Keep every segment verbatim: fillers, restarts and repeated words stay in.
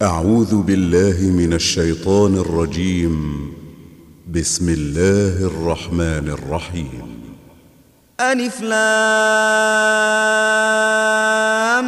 أعوذ بالله من الشيطان الرجيم. بسم الله الرحمن الرحيم. ألف لام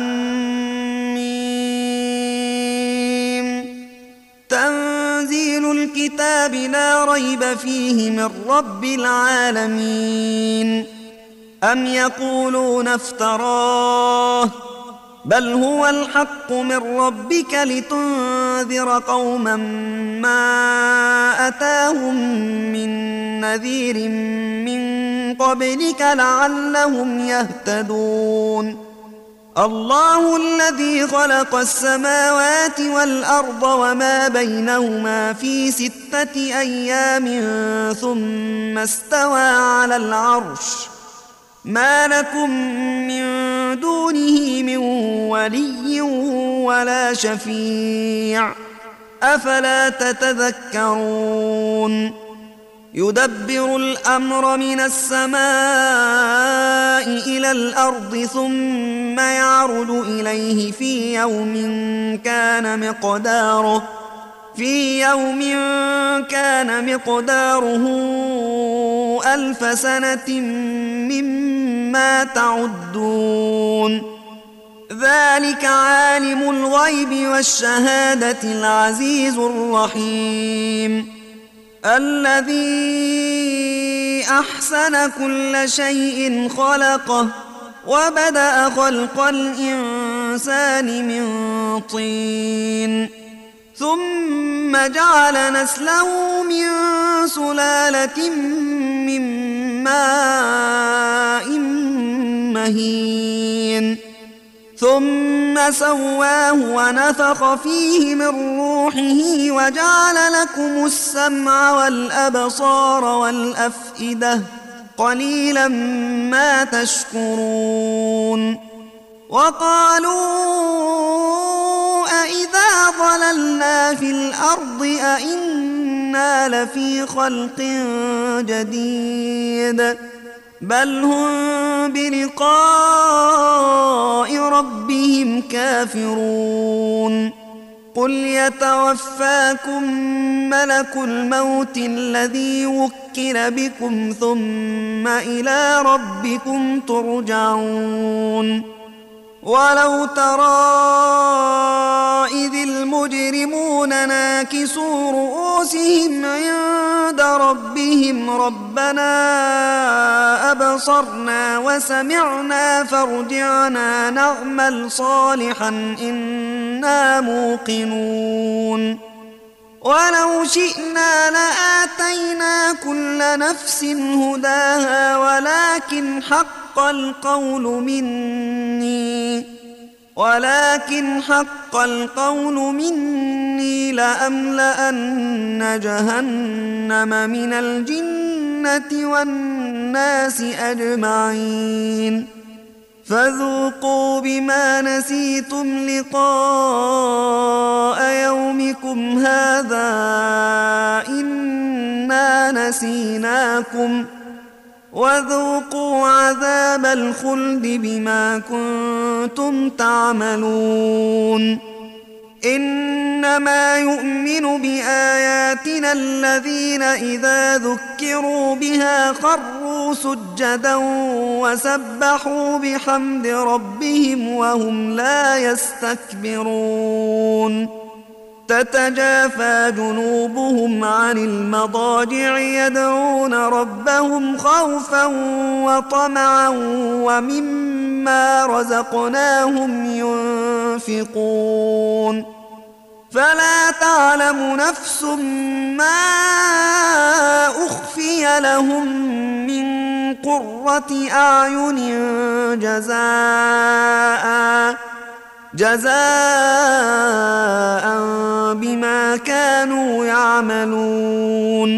ميم. تنزيل الكتاب لا ريب فيه من رب العالمين. أم يقولون افتراه بل هو الحق من ربك لتنذر قوما ما أتاهم من نذير من قبلك لعلهم يهتدون. الله الذي خلق السماوات والأرض وما بينهما في ستة أيام ثم استوى على العرش. ما لكم من دونه من ولي ولا شفيع أفلا تتذكرون. يدبر الأمر من السماء إلى الأرض ثم يعرج إليه في يوم كان مقداره في يوم كان مقداره ألف سنة مما تعدون. ذلك عالم الغيب والشهادة العزيز الرحيم الذي أحسن كل شيء خلقه وبدأ خلق الإنسان من طين ثم جعل نسله من سلالة من ماء مهين ثم سواه ونفخ فيه من روحه وجعل لكم السمع والأبصار والأفئدة قليلا ما تشكرون. وقالوا أإذا ضللنا في الأرض أإنا لفي خلق جديد بل هم بلقاء ربهم كافرون. قل يتوفاكم ملك الموت الذي وكل بكم ثم إلى ربكم ترجعون. ولو ترى إذ المجرمون ناكسوا رؤوسهم عند ربهم ربنا أبصرنا وسمعنا فارجعنا نعمل صالحا إنا موقنون. ولو شئنا لآتينا كل نفس هداها ولكن حق القول مني ولكن حق القول مني لأملأن جهنم من الجنة والناس أجمعين. فذوقوا بما نسيتم لقاء يومكم هذا إنا نسيناكم وذوقوا عذاب الخلد بما كنتم تعملون. إنما يؤمن بآياتنا الذين إذا ذكروا بها خروا سجدا وسبحوا بحمد ربهم وهم لا يستكبرون. تتجافى جنوبهم عن المضاجع يدعون ربهم خوفا وطمعا ومما رزقناهم ينفقون. فلا تعلم نفس ما أخفي لهم من قرة أعين جزاء جزاء بما كانوا يعملون.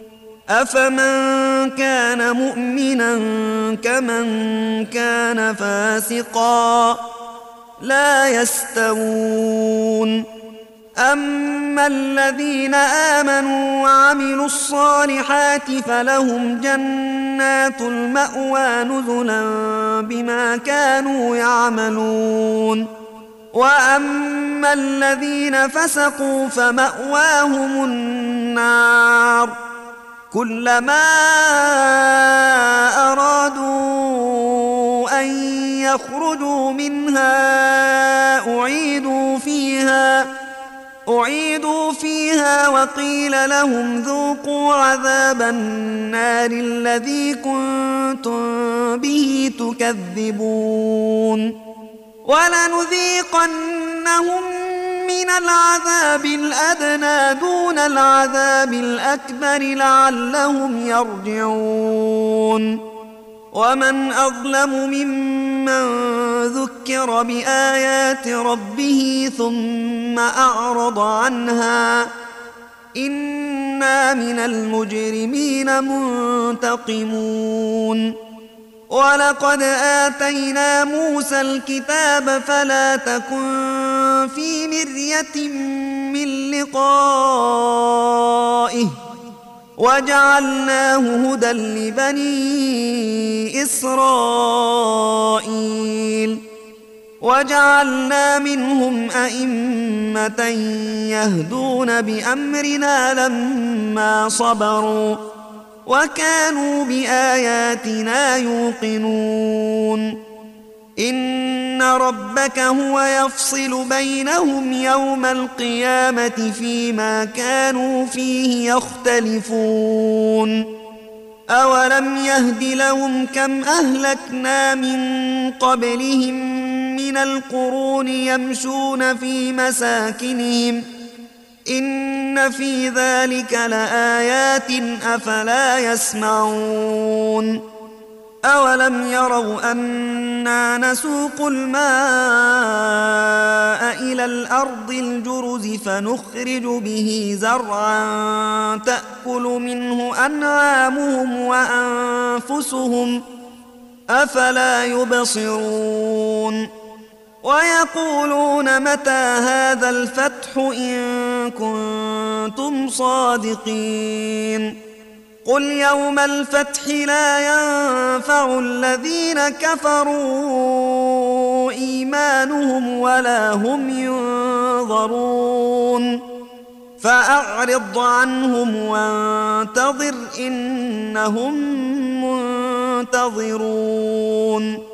أفمن كان مؤمنا كمن كان فاسقا لا يستوون. أما الذين آمنوا وعملوا الصالحات فلهم جنات المأوى نزلا بما كانوا يعملون. وأما الذين فسقوا فمأواهم النار كلما أرادوا أن يخرجوا منها أعيدوا فيها أعيدوا فيها وقيل لهم ذوقوا عذاب النار الذي كنتم به تكذبون ولنذيقنهم من العذاب الأدنى دون العذاب الأكبر لعلهم يرجعون ومن أظلم ممن ذكر بآيات ربه ثم أعرض عنها إنا من المجرمين منتقمون ولقد آتينا موسى الكتاب فلا تكن في مرية من لقائه وجعلناه هدى لبني إسرائيل وجعلنا منهم أئمة يهدون بأمرنا لما صبروا وكانوا بآياتنا يوقنون إن ربك هو يفصل بينهم يوم القيامة فيما كانوا فيه يختلفون أولم يهد لهم كم أهلكنا من قبلهم من القرون يمشون في مساكنهم إن في ذلك لآيات أفلا يسمعون أولم يروا أنا نسوق الماء إلى الأرض الجرز فنخرج به زرعا تأكل منه أنعامهم وأنفسهم أفلا يبصرون ويقولون متى هذا الفتح إن كنتم صادقين قل يوم الفتح لا ينفع الذين كفروا إيمانهم ولا هم ينظرون فأعرض عنهم وانتظر إنهم منتظرون